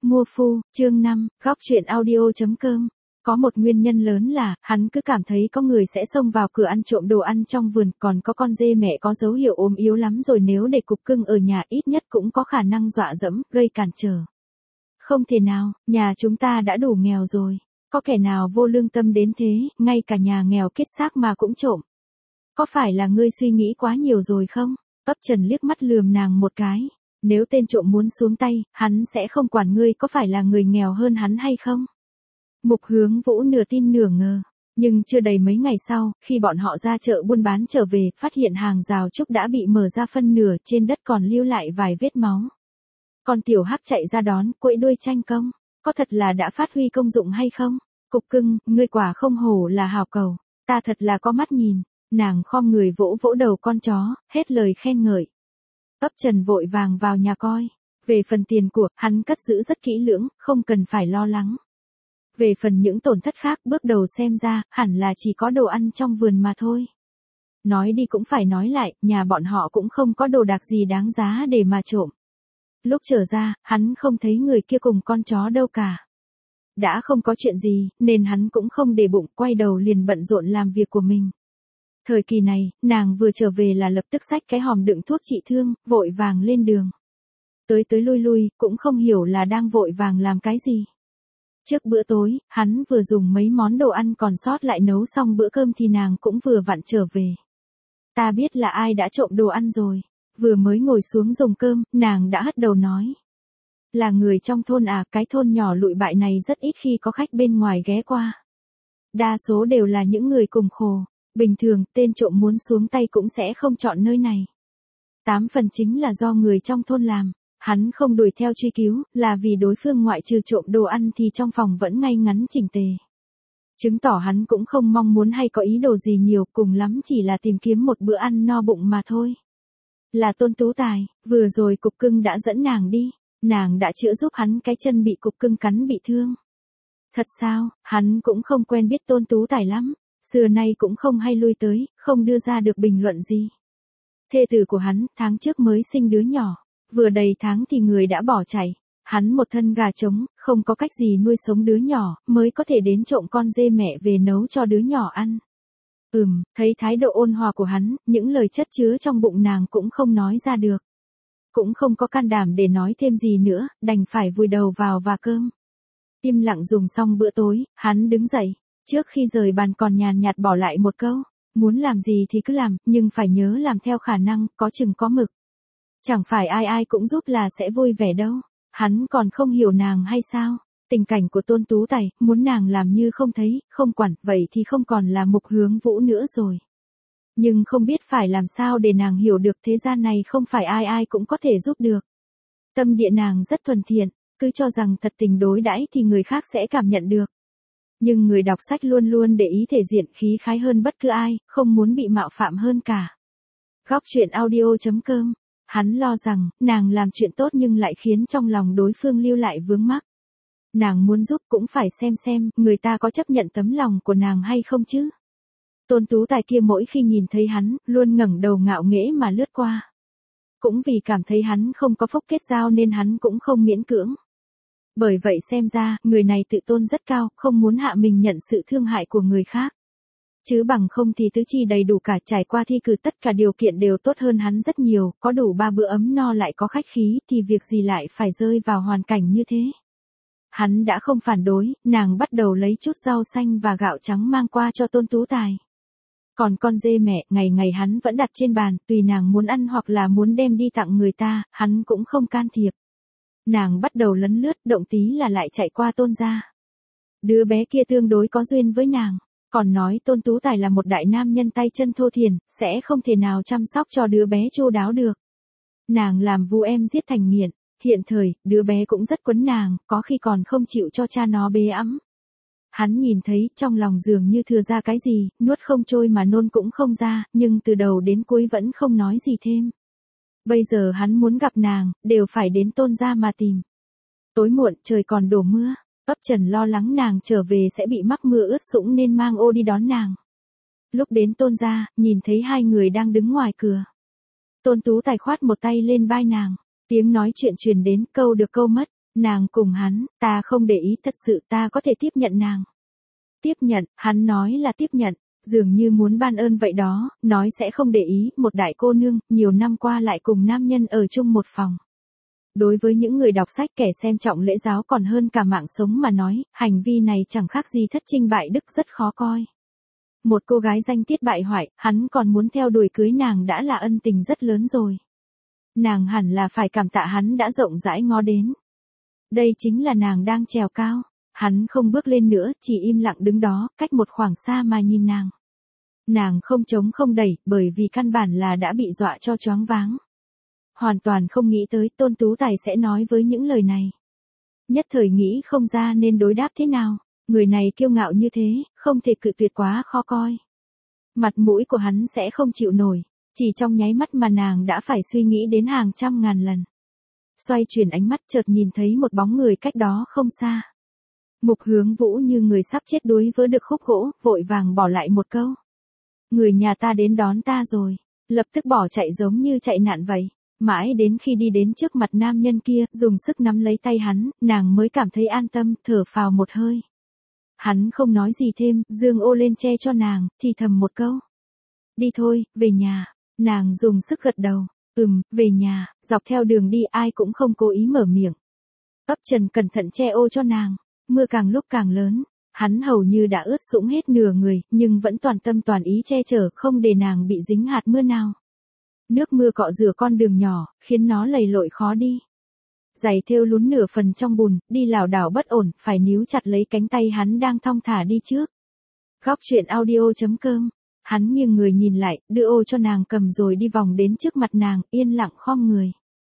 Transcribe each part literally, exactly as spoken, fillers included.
Mua phu, chương năm, góc truyện audio.com. Có một nguyên nhân lớn là, hắn cứ cảm thấy có người sẽ xông vào cửa ăn trộm đồ ăn trong vườn, còn có con dê mẹ có dấu hiệu ốm yếu lắm rồi, nếu để cục cưng ở nhà ít nhất cũng có khả năng dọa dẫm, gây cản trở. Không thể nào, nhà chúng ta đã đủ nghèo rồi. Có kẻ nào vô lương tâm đến thế, ngay cả nhà nghèo kiết xác mà cũng trộm. Có phải là ngươi suy nghĩ quá nhiều rồi không? Ấp Trần liếc mắt lườm nàng một cái. Nếu tên trộm muốn xuống tay, hắn sẽ không quản ngươi có phải là người nghèo hơn hắn hay không. Mục Hướng Vũ nửa tin nửa ngờ. Nhưng chưa đầy mấy ngày sau, khi bọn họ ra chợ buôn bán trở về, phát hiện hàng rào trúc đã bị mở ra phân nửa, trên đất còn lưu lại vài vết máu. Còn tiểu hắc chạy ra đón, quẫy đuôi tranh công. Có thật là đã phát huy công dụng hay không? Cục cưng, ngươi quả không hổ là hào cầu. Ta thật là có mắt nhìn. Nàng khom người vỗ vỗ đầu con chó, hết lời khen ngợi. Ấp Trần vội vàng vào nhà coi. Về phần tiền của, hắn cất giữ rất kỹ lưỡng, không cần phải lo lắng. Về phần những tổn thất khác, bước đầu xem ra, hẳn là chỉ có đồ ăn trong vườn mà thôi. Nói đi cũng phải nói lại, nhà bọn họ cũng không có đồ đạc gì đáng giá để mà trộm. Lúc trở ra, hắn không thấy người kia cùng con chó đâu cả. Đã không có chuyện gì, nên hắn cũng không để bụng, quay đầu liền bận rộn làm việc của mình. Thời kỳ này, nàng vừa trở về là lập tức xách cái hòm đựng thuốc trị thương, vội vàng lên đường. Tới tới lui lui, cũng không hiểu là đang vội vàng làm cái gì. Trước bữa tối, hắn vừa dùng mấy món đồ ăn còn sót lại nấu xong bữa cơm thì nàng cũng vừa vặn trở về. Ta biết là ai đã trộm đồ ăn rồi. Vừa mới ngồi xuống dùng cơm, nàng đã hất đầu nói. Là người trong thôn à, cái thôn nhỏ lụi bại này rất ít khi có khách bên ngoài ghé qua. Đa số đều là những người cùng khổ. Bình thường, tên trộm muốn xuống tay cũng sẽ không chọn nơi này. Tám phần chính là do người trong thôn làm. Hắn không đuổi theo truy cứu, là vì đối phương ngoại trừ trộm đồ ăn thì trong phòng vẫn ngay ngắn chỉnh tề. Chứng tỏ hắn cũng không mong muốn hay có ý đồ gì nhiều, cùng lắm chỉ là tìm kiếm một bữa ăn no bụng mà thôi. Là Tôn Tú Tài, vừa rồi cục cưng đã dẫn nàng đi, nàng đã chữa giúp hắn cái chân bị cục cưng cắn bị thương. Thật sao, hắn cũng không quen biết Tôn Tú Tài lắm, xưa nay cũng không hay lui tới, không đưa ra được bình luận gì. Thê tử của hắn, tháng trước mới sinh đứa nhỏ. Vừa đầy tháng thì người đã bỏ chạy, hắn một thân gà trống, không có cách gì nuôi sống đứa nhỏ, mới có thể đến trộm con dê mẹ về nấu cho đứa nhỏ ăn. Ừm, thấy thái độ ôn hòa của hắn, những lời chất chứa trong bụng nàng cũng không nói ra được. Cũng không có can đảm để nói thêm gì nữa, đành phải vùi đầu vào và cơm. Im lặng dùng xong bữa tối, hắn đứng dậy, trước khi rời bàn còn nhàn nhạt bỏ lại một câu, muốn làm gì thì cứ làm, nhưng phải nhớ làm theo khả năng, có chừng có mực. Chẳng phải ai ai cũng giúp là sẽ vui vẻ đâu. Hắn còn không hiểu nàng hay sao? Tình cảnh của Tôn Tú Tài, muốn nàng làm như không thấy, không quản, vậy thì không còn là Mục Hướng Vũ nữa rồi. Nhưng không biết phải làm sao để nàng hiểu được thế gian này không phải ai ai cũng có thể giúp được. Tâm địa nàng rất thuần thiện, cứ cho rằng thật tình đối đãi thì người khác sẽ cảm nhận được. Nhưng người đọc sách luôn luôn để ý thể diện khí khái hơn bất cứ ai, không muốn bị mạo phạm hơn cả. Góc truyện audio.com. Hắn lo rằng, nàng làm chuyện tốt nhưng lại khiến trong lòng đối phương lưu lại vướng mắc. Nàng muốn giúp cũng phải xem xem, người ta có chấp nhận tấm lòng của nàng hay không chứ. Tôn Tú Tài kia mỗi khi nhìn thấy hắn, luôn ngẩng đầu ngạo nghễ mà lướt qua. Cũng vì cảm thấy hắn không có phúc kết giao nên hắn cũng không miễn cưỡng. Bởi vậy xem ra, người này tự tôn rất cao, không muốn hạ mình nhận sự thương hại của người khác. Chứ bằng không thì tứ chi đầy đủ cả, trải qua thi cử tất cả điều kiện đều tốt hơn hắn rất nhiều, có đủ ba bữa ấm no lại có khách khí thì việc gì lại phải rơi vào hoàn cảnh như thế. Hắn đã không phản đối, nàng bắt đầu lấy chút rau xanh và gạo trắng mang qua cho Tôn Tú Tài. Còn con dê mẹ, ngày ngày hắn vẫn đặt trên bàn, tùy nàng muốn ăn hoặc là muốn đem đi tặng người ta, hắn cũng không can thiệp. Nàng bắt đầu lấn lướt, động tí là lại chạy qua Tôn gia. Đứa bé kia tương đối có duyên với nàng. Còn nói Tôn Tú Tài là một đại nam nhân tay chân thô thiển, sẽ không thể nào chăm sóc cho đứa bé chu đáo được. Nàng làm vu em giết thành nghiện, hiện thời, đứa bé cũng rất quấn nàng, có khi còn không chịu cho cha nó bế ẵm. Hắn nhìn thấy, trong lòng dường như thừa ra cái gì, nuốt không trôi mà nôn cũng không ra, nhưng từ đầu đến cuối vẫn không nói gì thêm. Bây giờ hắn muốn gặp nàng, đều phải đến Tôn gia mà tìm. Tối muộn, trời còn đổ mưa. Ấp Trần lo lắng nàng trở về sẽ bị mắc mưa ướt sũng nên mang ô đi đón nàng. Lúc đến Tôn gia, nhìn thấy hai người đang đứng ngoài cửa. Tôn Tú Tài khoát một tay lên vai nàng, tiếng nói chuyện truyền đến, câu được câu mất. Nàng cùng hắn, ta không để ý thật sự ta có thể tiếp nhận nàng. Tiếp nhận, hắn nói là tiếp nhận, dường như muốn ban ơn vậy đó, nói sẽ không để ý, một đại cô nương, nhiều năm qua lại cùng nam nhân ở chung một phòng. Đối với những người đọc sách kẻ xem trọng lễ giáo còn hơn cả mạng sống mà nói, hành vi này chẳng khác gì thất trinh bại đức rất khó coi. Một cô gái danh tiết bại hoại, hắn còn muốn theo đuổi cưới nàng đã là ân tình rất lớn rồi. Nàng hẳn là phải cảm tạ hắn đã rộng rãi ngó đến. Đây chính là nàng đang trèo cao. Hắn không bước lên nữa, chỉ im lặng đứng đó, cách một khoảng xa mà nhìn nàng. Nàng không chống không đẩy, bởi vì căn bản là đã bị dọa cho choáng váng. Hoàn toàn không nghĩ tới Tôn Tú Tài sẽ nói với những lời này. Nhất thời nghĩ không ra nên đối đáp thế nào. Người này kiêu ngạo như thế, không thể cự tuyệt quá khó coi. Mặt mũi của hắn sẽ không chịu nổi. Chỉ trong nháy mắt mà nàng đã phải suy nghĩ đến hàng trăm ngàn lần. Xoay chuyển ánh mắt chợt nhìn thấy một bóng người cách đó không xa. Mục Hướng Vũ như người sắp chết đuối vỡ được khúc gỗ, vội vàng bỏ lại một câu. Người nhà ta đến đón ta rồi, lập tức bỏ chạy giống như chạy nạn vậy. Mãi đến khi đi đến trước mặt nam nhân kia, dùng sức nắm lấy tay hắn, nàng mới cảm thấy an tâm, thở phào một hơi. Hắn không nói gì thêm, dương ô lên che cho nàng, thì thầm một câu. Đi thôi, về nhà. Nàng dùng sức gật đầu. Ừm, về nhà. Dọc theo đường đi ai cũng không cố ý mở miệng. Ấp Trần cẩn thận che ô cho nàng. Mưa càng lúc càng lớn. Hắn hầu như đã ướt sũng hết nửa người, nhưng vẫn toàn tâm toàn ý che chở không để nàng bị dính hạt mưa nào. Nước mưa cọ rửa con đường nhỏ, khiến nó lầy lội khó đi. Giày thêu lún nửa phần trong bùn, đi lảo đảo bất ổn, phải níu chặt lấy cánh tay hắn đang thong thả đi trước. Góc truyện audio chấm com. Hắn nghiêng người nhìn lại, đưa ô cho nàng cầm rồi đi vòng đến trước mặt nàng, yên lặng khom người.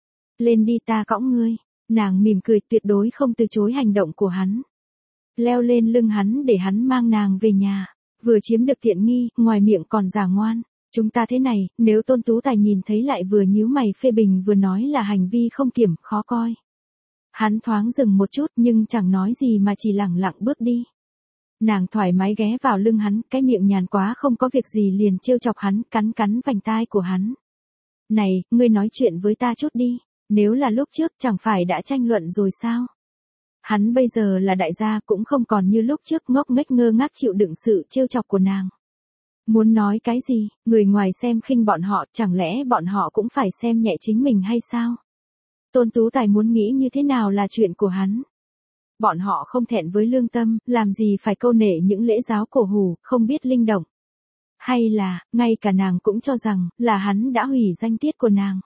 Lên đi ta cõng ngươi. Nàng mỉm cười tuyệt đối không từ chối hành động của hắn. Leo lên lưng hắn để hắn mang nàng về nhà. Vừa chiếm được tiện nghi, ngoài miệng còn giả ngoan. Chúng ta thế này, nếu Tôn Tú Tài nhìn thấy lại vừa nhíu mày phê bình vừa nói là hành vi không kiểm, khó coi. Hắn thoáng dừng một chút nhưng chẳng nói gì mà chỉ lẳng lặng bước đi. Nàng thoải mái ghé vào lưng hắn, cái miệng nhàn quá không có việc gì liền trêu chọc hắn, cắn cắn vành tai của hắn. Này, ngươi nói chuyện với ta chút đi, nếu là lúc trước chẳng phải đã tranh luận rồi sao? Hắn bây giờ là đại gia cũng không còn như lúc trước ngốc nghếch ngơ ngác chịu đựng sự trêu chọc của nàng. Muốn nói cái gì, người ngoài xem khinh bọn họ, chẳng lẽ bọn họ cũng phải xem nhẹ chính mình hay sao? Tôn Tú Tài muốn nghĩ như thế nào là chuyện của hắn. Bọn họ không thẹn với lương tâm, làm gì phải câu nể những lễ giáo cổ hủ, không biết linh động. Hay là, ngay cả nàng cũng cho rằng, là hắn đã hủy danh tiết của nàng.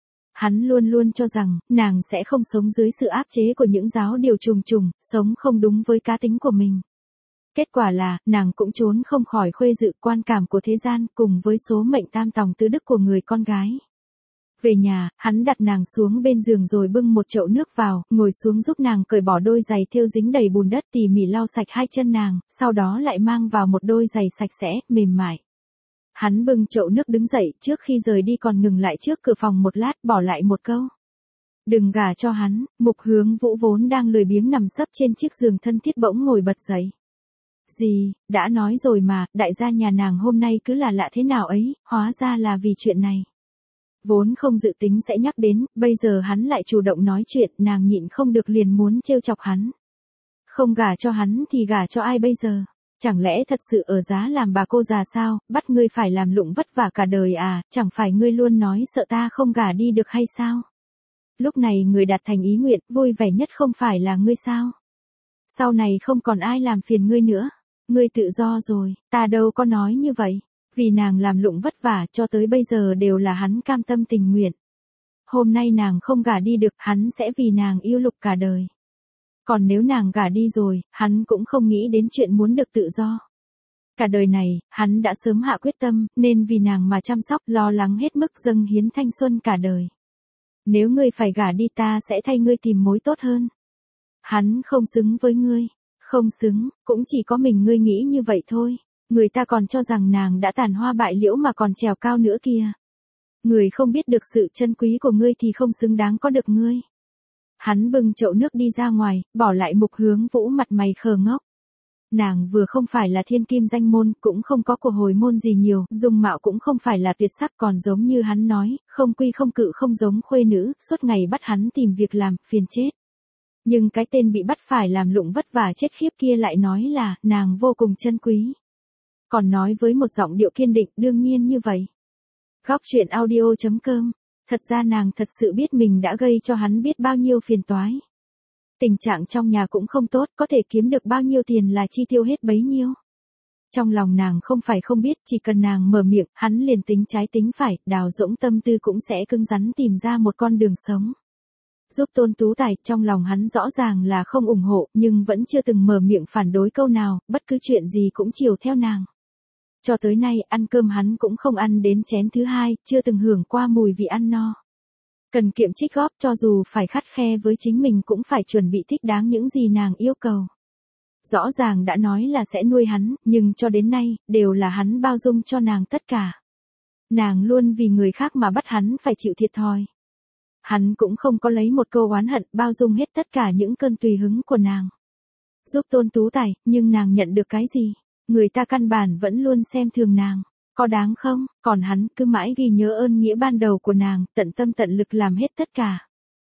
Hắn luôn luôn cho rằng, nàng sẽ không sống dưới sự áp chế của những giáo điều trùng trùng, sống không đúng với cá tính của mình. Kết quả là, nàng cũng trốn không khỏi khuê dự quan cảm của thế gian, cùng với số mệnh tam tòng tứ đức của người con gái. Về nhà, hắn đặt nàng xuống bên giường rồi bưng một chậu nước vào, ngồi xuống giúp nàng cởi bỏ đôi giày thêu dính đầy bùn đất tỉ mỉ lau sạch hai chân nàng, sau đó lại mang vào một đôi giày sạch sẽ, mềm mại. Hắn bưng chậu nước đứng dậy, trước khi rời đi còn ngừng lại trước cửa phòng một lát, bỏ lại một câu. Đừng gả cho hắn. Mục Hướng Vũ vốn đang lười biếng nằm sấp trên chiếc giường thân thiết bỗng ngồi bật dậy. Gì, đã nói rồi mà, đại gia nhà nàng hôm nay cứ là lạ thế nào ấy, hóa ra là vì chuyện này. Vốn không dự tính sẽ nhắc đến, bây giờ hắn lại chủ động nói chuyện, nàng nhịn không được liền muốn trêu chọc hắn. Không gả cho hắn thì gả cho ai bây giờ? Chẳng lẽ thật sự ở giá làm bà cô già sao, bắt ngươi phải làm lụng vất vả cả đời à, chẳng phải ngươi luôn nói sợ ta không gả đi được hay sao? Lúc này người đạt thành ý nguyện, vui vẻ nhất không phải là ngươi sao? Sau này không còn ai làm phiền ngươi nữa. Ngươi tự do rồi, ta đâu có nói như vậy. Vì nàng làm lụng vất vả cho tới bây giờ đều là hắn cam tâm tình nguyện. Hôm nay nàng không gả đi được, hắn sẽ vì nàng yêu Lục cả đời. Còn nếu nàng gả đi rồi, hắn cũng không nghĩ đến chuyện muốn được tự do. Cả đời này, hắn đã sớm hạ quyết tâm, nên vì nàng mà chăm sóc, lo lắng hết mức dâng hiến thanh xuân cả đời. Nếu ngươi phải gả đi ta sẽ thay ngươi tìm mối tốt hơn. Hắn không xứng với ngươi. Không xứng, cũng chỉ có mình ngươi nghĩ như vậy thôi. Người ta còn cho rằng nàng đã tàn hoa bại liễu mà còn trèo cao nữa kìa. Người không biết được sự chân quý của ngươi thì không xứng đáng có được ngươi. Hắn bưng chậu nước đi ra ngoài, bỏ lại Mục Hướng Vũ mặt mày khờ ngốc. Nàng vừa không phải là thiên kim danh môn, cũng không có của hồi môn gì nhiều, dung mạo cũng không phải là tuyệt sắc còn giống như hắn nói, không quy không cự không giống khuê nữ, suốt ngày bắt hắn tìm việc làm, phiền chết. Nhưng cái tên bị bắt phải làm lụng vất vả chết khiếp kia lại nói là nàng vô cùng trân quý. Còn nói với một giọng điệu kiên định đương nhiên như vậy. Góc truyện audio chấm com. Thật ra nàng thật sự biết mình đã gây cho hắn biết bao nhiêu phiền toái. Tình trạng trong nhà cũng không tốt, có thể kiếm được bao nhiêu tiền là chi tiêu hết bấy nhiêu. Trong lòng nàng không phải không biết, chỉ cần nàng mở miệng, hắn liền tính trái tính phải, Đào Dỗng tâm tư cũng sẽ cứng rắn tìm ra một con đường sống. Giúp Tôn Tú Tài, trong lòng hắn rõ ràng là không ủng hộ, nhưng vẫn chưa từng mở miệng phản đối câu nào, bất cứ chuyện gì cũng chiều theo nàng. Cho tới nay, ăn cơm hắn cũng không ăn đến chén thứ hai, chưa từng hưởng qua mùi vị ăn no. Cần kiệm trích góp, cho dù phải khắt khe với chính mình cũng phải chuẩn bị thích đáng những gì nàng yêu cầu. Rõ ràng đã nói là sẽ nuôi hắn, nhưng cho đến nay, đều là hắn bao dung cho nàng tất cả. Nàng luôn vì người khác mà bắt hắn phải chịu thiệt thòi. Hắn cũng không có lấy một câu oán hận, bao dung hết tất cả những cơn tùy hứng của nàng. Giúp Tôn Tú Tài, nhưng nàng nhận được cái gì? Người ta căn bản vẫn luôn xem thường nàng. Có đáng không? Còn hắn cứ mãi ghi nhớ ơn nghĩa ban đầu của nàng, tận tâm tận lực làm hết tất cả.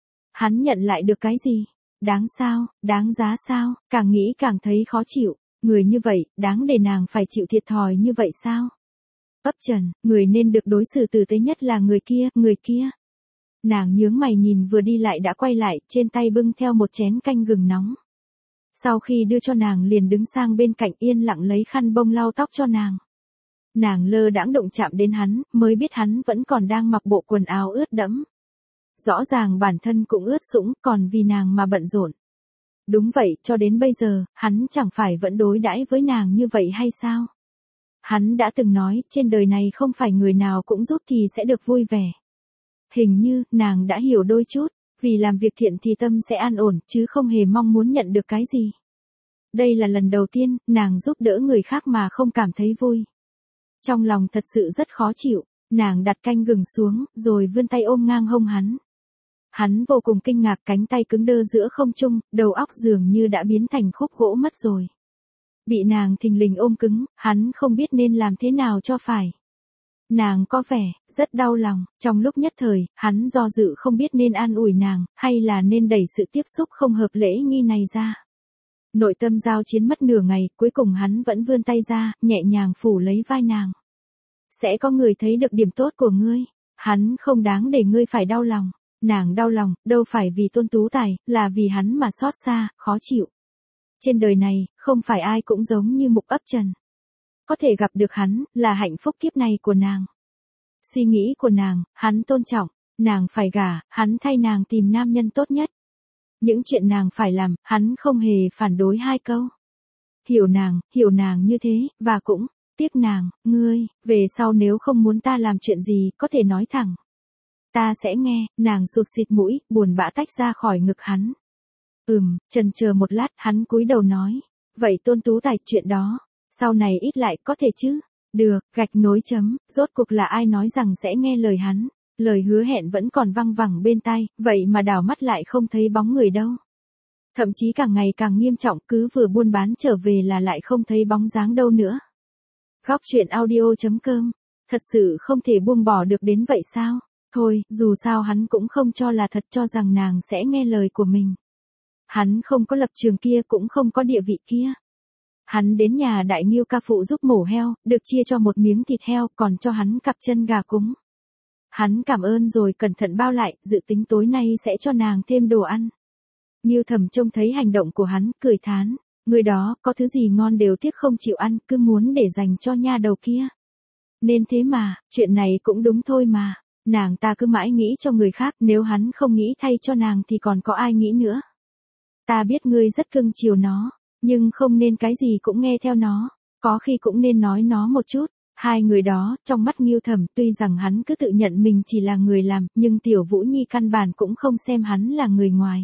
Hắn nhận lại được cái gì? Đáng sao? Đáng giá sao? Càng nghĩ càng thấy khó chịu. Người như vậy, đáng để nàng phải chịu thiệt thòi như vậy sao? Ấp Trần, người nên được đối xử tử tế nhất là người kia, người kia. Nàng nhướng mày nhìn vừa đi lại đã quay lại, trên tay bưng theo một chén canh gừng nóng. Sau khi đưa cho nàng liền đứng sang bên cạnh yên lặng lấy khăn bông lau tóc cho nàng. Nàng lơ đãng động chạm đến hắn, mới biết hắn vẫn còn đang mặc bộ quần áo ướt đẫm. Rõ ràng bản thân cũng ướt sũng, còn vì nàng mà bận rộn. Đúng vậy, cho đến bây giờ, hắn chẳng phải vẫn đối đãi với nàng như vậy hay sao? Hắn đã từng nói, trên đời này không phải người nào cũng giúp thì sẽ được vui vẻ. Hình như, nàng đã hiểu đôi chút, vì làm việc thiện thì tâm sẽ an ổn, chứ không hề mong muốn nhận được cái gì. Đây là lần đầu tiên, nàng giúp đỡ người khác mà không cảm thấy vui. Trong lòng thật sự rất khó chịu, nàng đặt canh gừng xuống, rồi vươn tay ôm ngang hông hắn. Hắn vô cùng kinh ngạc, cánh tay cứng đơ giữa không trung, đầu óc dường như đã biến thành khúc gỗ mất rồi. Bị nàng thình lình ôm cứng, hắn không biết nên làm thế nào cho phải. Nàng có vẻ rất đau lòng, trong lúc nhất thời, hắn do dự không biết nên an ủi nàng, hay là nên đẩy sự tiếp xúc không hợp lễ nghi này ra. Nội tâm giao chiến mất nửa ngày, cuối cùng hắn vẫn vươn tay ra, nhẹ nhàng phủ lấy vai nàng. Sẽ có người thấy được điểm tốt của ngươi, hắn không đáng để ngươi phải đau lòng. Nàng đau lòng, đâu phải vì Tôn Tú Tài, là vì hắn mà xót xa, khó chịu. Trên đời này, không phải ai cũng giống như Mục Ấp Trần. Có thể gặp được hắn, là hạnh phúc kiếp này của nàng. Suy nghĩ của nàng, hắn tôn trọng, nàng phải gả, hắn thay nàng tìm nam nhân tốt nhất. Những chuyện nàng phải làm, hắn không hề phản đối hai câu. Hiểu nàng, hiểu nàng như thế, và cũng, tiếc nàng, ngươi, về sau nếu không muốn ta làm chuyện gì, có thể nói thẳng. Ta sẽ nghe, nàng sụt xịt mũi, buồn bã tách ra khỏi ngực hắn. Ừm, chần chờ một lát, hắn cúi đầu nói. Vậy Tôn Tú Tài, chuyện đó, sau này ít lại, có thể chứ? Được, gạch nối chấm, rốt cuộc là ai nói rằng sẽ nghe lời hắn. Lời hứa hẹn vẫn còn văng vẳng bên tai, vậy mà đảo mắt lại không thấy bóng người đâu. Thậm chí càng ngày càng nghiêm trọng, cứ vừa buôn bán trở về là lại không thấy bóng dáng đâu nữa. Góc truyện audio chấm com. Thật sự không thể buông bỏ được đến vậy sao? Thôi, dù sao hắn cũng không cho là thật, cho rằng nàng sẽ nghe lời của mình. Hắn không có lập trường kia, cũng không có địa vị kia. Hắn đến nhà Đại Ngưu ca phụ giúp mổ heo, được chia cho một miếng thịt heo, còn cho hắn cặp chân gà cúng. Hắn cảm ơn rồi cẩn thận bao lại, dự tính tối nay sẽ cho nàng thêm đồ ăn. Ngưu Thẩm trông thấy hành động của hắn, cười thán. Người đó, có thứ gì ngon đều tiếc không chịu ăn, cứ muốn để dành cho nha đầu kia. Nên thế mà, chuyện này cũng đúng thôi mà. Nàng ta cứ mãi nghĩ cho người khác, nếu hắn không nghĩ thay cho nàng thì còn có ai nghĩ nữa. Ta biết ngươi rất cưng chiều nó, nhưng không nên cái gì cũng nghe theo nó, có khi cũng nên nói nó một chút. Hai người đó, trong mắt Ngưu Thẩm, tuy rằng hắn cứ tự nhận mình chỉ là người làm, nhưng Tiểu Vũ Nhi căn bản cũng không xem hắn là người ngoài.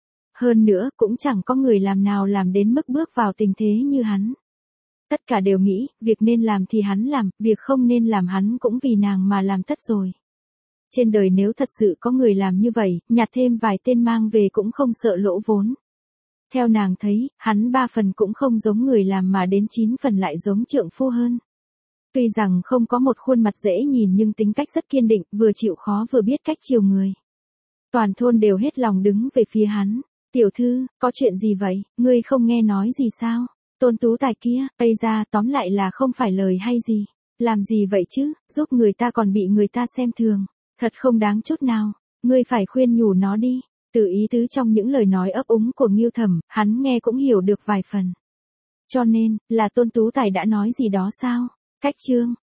Hơn nữa, cũng chẳng có người làm nào làm đến mức bước vào tình thế như hắn. Tất cả đều nghĩ, việc nên làm thì hắn làm, việc không nên làm hắn cũng vì nàng mà làm tất rồi. Trên đời nếu thật sự có người làm như vậy, nhặt thêm vài tên mang về cũng không sợ lỗ vốn. Theo nàng thấy, hắn ba phần cũng không giống người làm mà đến chín phần lại giống trượng phu hơn. Tuy rằng không có một khuôn mặt dễ nhìn nhưng tính cách rất kiên định, vừa chịu khó vừa biết cách chiều người. Toàn thôn đều hết lòng đứng về phía hắn. Tiểu thư, có chuyện gì vậy, ngươi không nghe nói gì sao? Tôn Tú Tài kia, Ây ra, tóm lại là không phải lời hay gì. Làm gì vậy chứ, giúp người ta còn bị người ta xem thường. Thật không đáng chút nào, ngươi phải khuyên nhủ nó đi. Từ ý tứ trong những lời nói ấp úng của Ngưu Thẩm, hắn nghe cũng hiểu được vài phần. Cho nên, là Tôn Tú Tài đã nói gì đó sao? Cách chương,